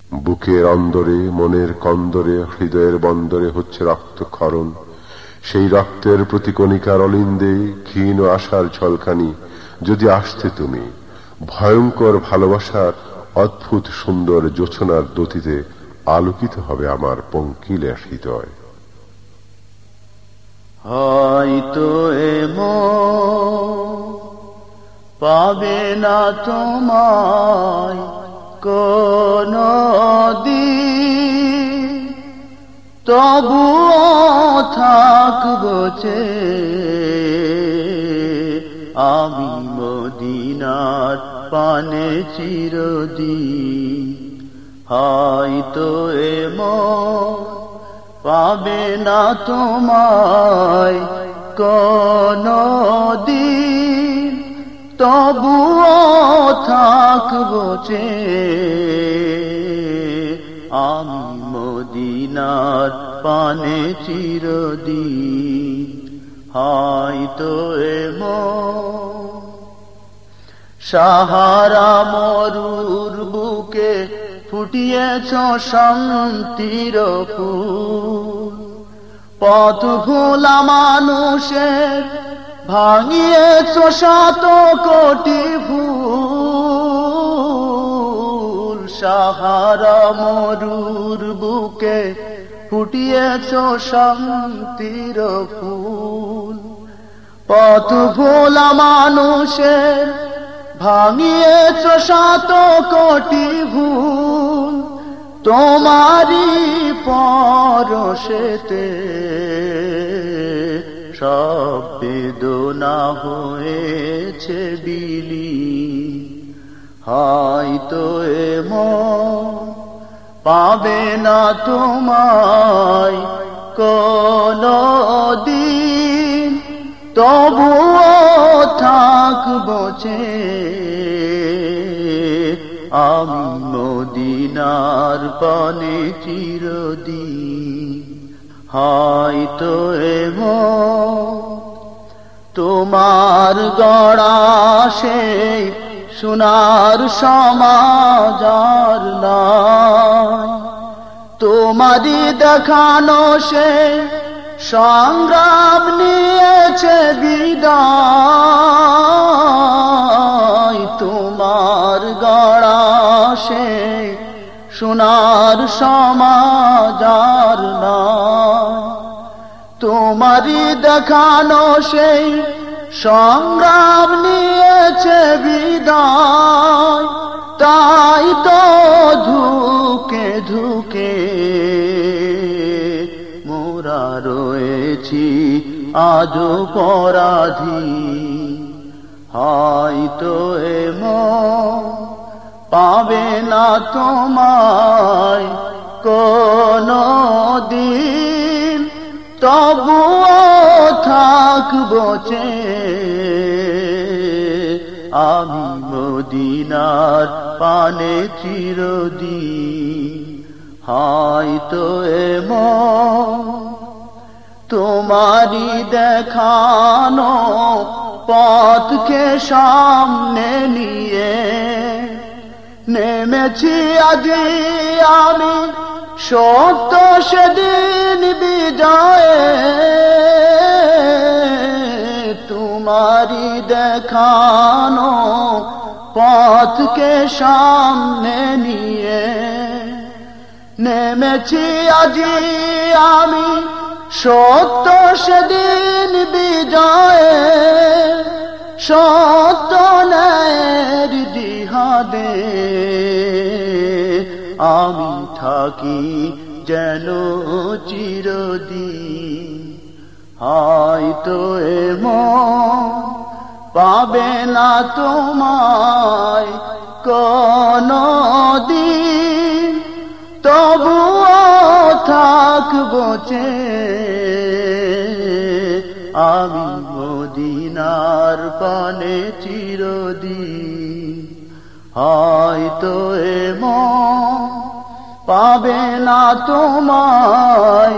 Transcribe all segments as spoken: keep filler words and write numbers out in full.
বুকের অন্দরে মনের কন্দরে হৃদয়ের বন্দরে হচ্ছে রক্তক্ষরণ। সেই রক্তের প্রতি কণিকার অলিন্দে ক্ষীণ আশার ঝলকানি যদি আসতে তুমি, ভয়ঙ্কর ভালোবাসার অদ্ভুত সুন্দর জোছনার দ্যুতিতে আলোকিত হবে আমার পঙ্কিলের হৃদয়। হয়তো এমন পাবে না তোমায় কোনদিন, তবুও থাকবো চেয়ে আমি মদিনার পানে চিরদিন। হয়তো এমন পাবে না তোমায় কোনদিন, তবুও থাকবো চেয়ে আমি মদিনার পানে চিরদিন। হয়তো এমন সাহারা মরুর বুকে ফুটিয়েছ শান্তির ফুল, পথ ভোলা মানুষের ভাঙিয়েছ শত কোটি ভুল। সাহারা মরুর বুকে ফুটিয়েছ শান্তির ফুল, পথ ভোলা মানুষের ভাঙিয়েছ শত কোটি ভুল। তোমারি পরশেতে সব বেদনা হয়েছে বিলীন। হয়তো এমন পাবে না তোমায় কোনদিন, তবুও থাকবো চেয়ে আমি মদিনার পানে চিরদিন। হয়তো এমন তোমার গড়া সেই সোনার সমাজ আর নাই, তোমারই দেখানো সে সংগ্রাম নিয়েছে বিদায়। তোমার গড়া সে সোনার সমাজ আর নাই, তোমারই দেখানো সেই সংগ্রাম নিয়েছে বিদায়। তাই তো ধুকে ধুকে মোরা রয়েছি আজও পরাধী। হয়তো এমন পাবে না তোমায় কোনদিন, তবুও থাকবো চেয়ে আমি মদিনার পানে চিরদিন। হয়তো এমন তোমারই দেখানো পথকে সামনে নিয়ে নেমেছি আজি আমি সত্য সেদিন বিজয়ে। তোমারই দেখানো পথকে সামনে নিয়ে নেমেছি আজি আমি সত্য সেদিন বিজয়ে। সত্য ন্যায়ের জিহাদে আমি থাকি যেন চিরদিন। হয়তো এমন পাবে না তোমায় কোনদিন, তবুও থাকবো চেয়ে আমি মদিনার পানে চিরদিন। হয়তো এমন পাবে না তোমায়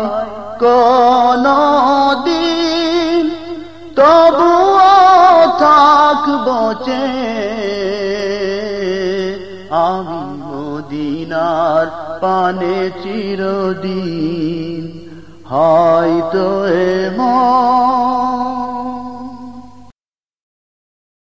কোনদিন, তবুও থাকবো চেয়ে আমি মদিনার পানে চিরদিন হয়তো এমন